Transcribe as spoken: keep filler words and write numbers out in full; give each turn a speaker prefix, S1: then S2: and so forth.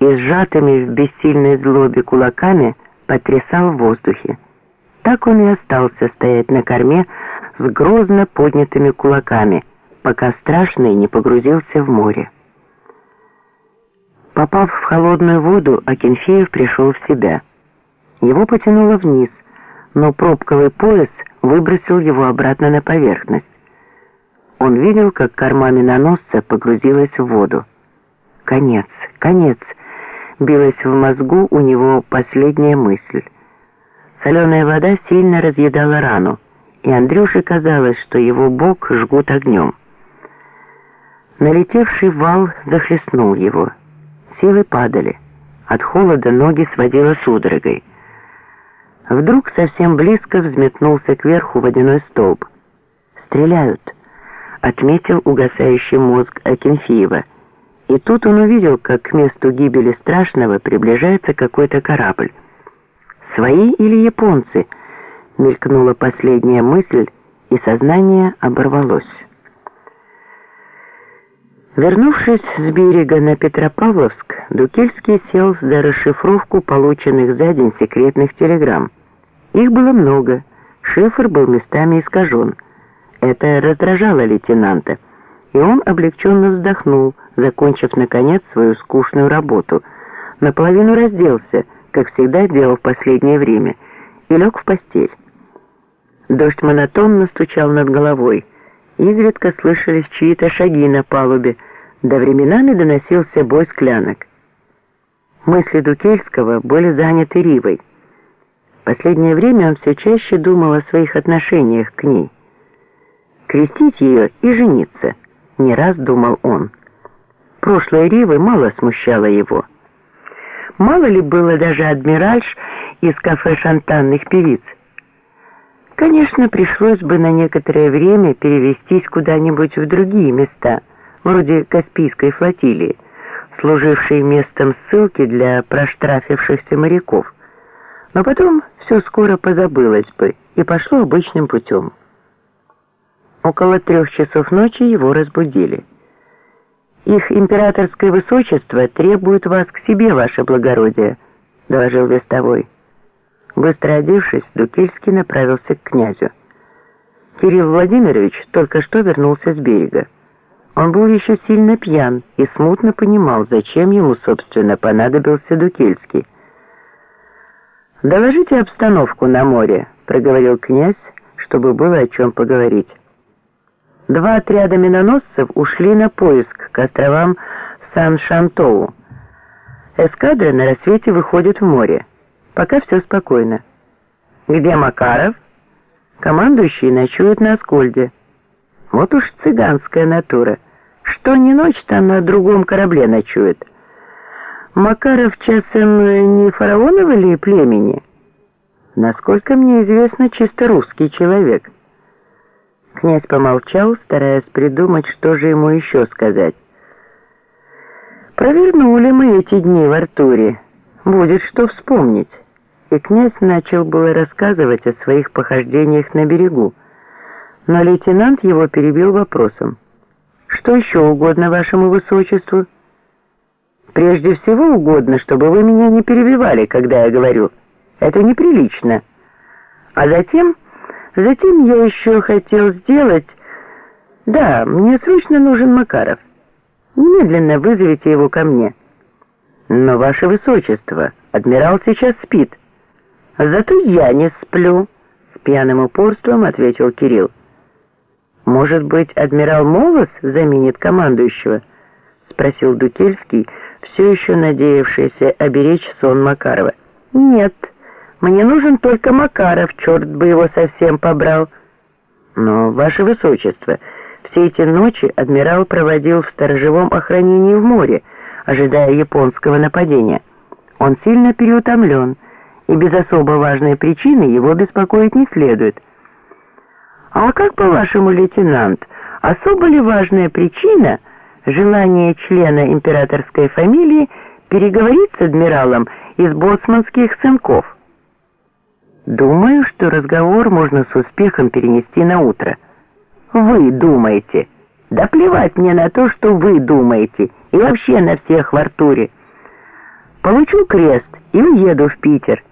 S1: и сжатыми в бессильной злобе кулаками потрясал в воздухе. Так он и остался стоять на корме с грозно поднятыми кулаками, пока Страшный не погрузился в море. Попав в холодную воду, Акинфеев пришел в себя. Его потянуло вниз, но пробковый пояс выбросил его обратно на поверхность. Он видел, как корма миноносца погрузилась в воду. «Конец, конец!» — билась в мозгу у него последняя мысль. Соленая вода сильно разъедала рану, и Андрюше казалось, что его бок жгут огнем. Налетевший вал захлестнул его. Силы падали. От холода ноги сводило судорогой. Вдруг совсем близко взметнулся кверху водяной столб. «Стреляют!» — отметил угасающий мозг Акинфеева. И тут он увидел, как к месту гибели Страшного приближается какой-то корабль. «Свои или японцы?» — мелькнула последняя мысль, и сознание оборвалось. Вернувшись с берега на Петропавловск, Дукельский сел за расшифровку полученных за день секретных телеграмм. Их было много, шифр был местами искажен. Это раздражало лейтенанта, и он облегченно вздохнул, закончив, наконец, свою скучную работу. Наполовину разделся, как всегда делал в последнее время, и лег в постель. Дождь монотонно стучал над головой. Изредка слышались чьи-то шаги на палубе, да временами доносился бой склянок. Мысли Дукельского были заняты Ривой. В последнее время он все чаще думал о своих отношениях к ней. Крестить ее и жениться, не раз думал он. Прошлое Ривы мало смущало его. Мало ли было даже адмиральш из кафе шантанных певиц. Конечно, пришлось бы на некоторое время перевестись куда-нибудь в другие места, вроде Каспийской флотилии, служившей местом ссылки для проштрафившихся моряков. Но потом все скоро позабылось бы и пошло обычным путем. Около трех часов ночи его разбудили. «Их императорское высочество требует вас к себе, ваше благородие», — доложил вестовой. Быстро одевшись, Дукельский направился к князю. Кирилл Владимирович только что вернулся с берега. Он был еще сильно пьян и смутно понимал, зачем ему, собственно, понадобился Дукельский. «Доложите обстановку на море», — проговорил князь, чтобы было о чем поговорить. Два отряда миноносцев ушли на поиск к островам Сан-Шантоу. Эскадра на рассвете выходит в море. Пока все спокойно. Где Макаров? Командующий ночует на Аскольде. Вот уж цыганская натура. Что ни ночь, там на другом корабле ночует. Макаров часом не фараоново ли племени? Насколько мне известно, чисто русский человек. Князь помолчал, стараясь придумать, что же ему еще сказать. Провернули мы эти дни в Артуре. Будет что вспомнить. И князь начал было рассказывать о своих похождениях на берегу. Но лейтенант его перебил вопросом. «Что еще угодно вашему высочеству?» «Прежде всего угодно, чтобы вы меня не перебивали, когда я говорю. Это неприлично. А затем, затем я еще хотел сделать... Да, мне срочно нужен Макаров. Немедленно вызовите его ко мне». «Но, ваше высочество, адмирал сейчас спит». «Зато я не сплю», — с пьяным упорством ответил Кирилл. «Может быть, адмирал Молос заменит командующего?» — спросил Дукельский, все еще надеявшийся оберечь сон Макарова. «Нет, мне нужен только Макаров, черт бы его совсем побрал». «Но, ваше высочество, все эти ночи адмирал проводил в сторожевом охранении в море, ожидая японского нападения. Он сильно переутомлен, и без особо важной причины его беспокоить не следует». «А как, по-вашему, лейтенант, особо ли важная причина желание члена императорской фамилии переговорить с адмиралом из боцманских сынков?» «Думаю, что разговор можно с успехом перенести на утро». «Вы думаете?» «Да плевать мне на то, что вы думаете, и вообще на всех в Артуре. Получу крест и уеду в Питер.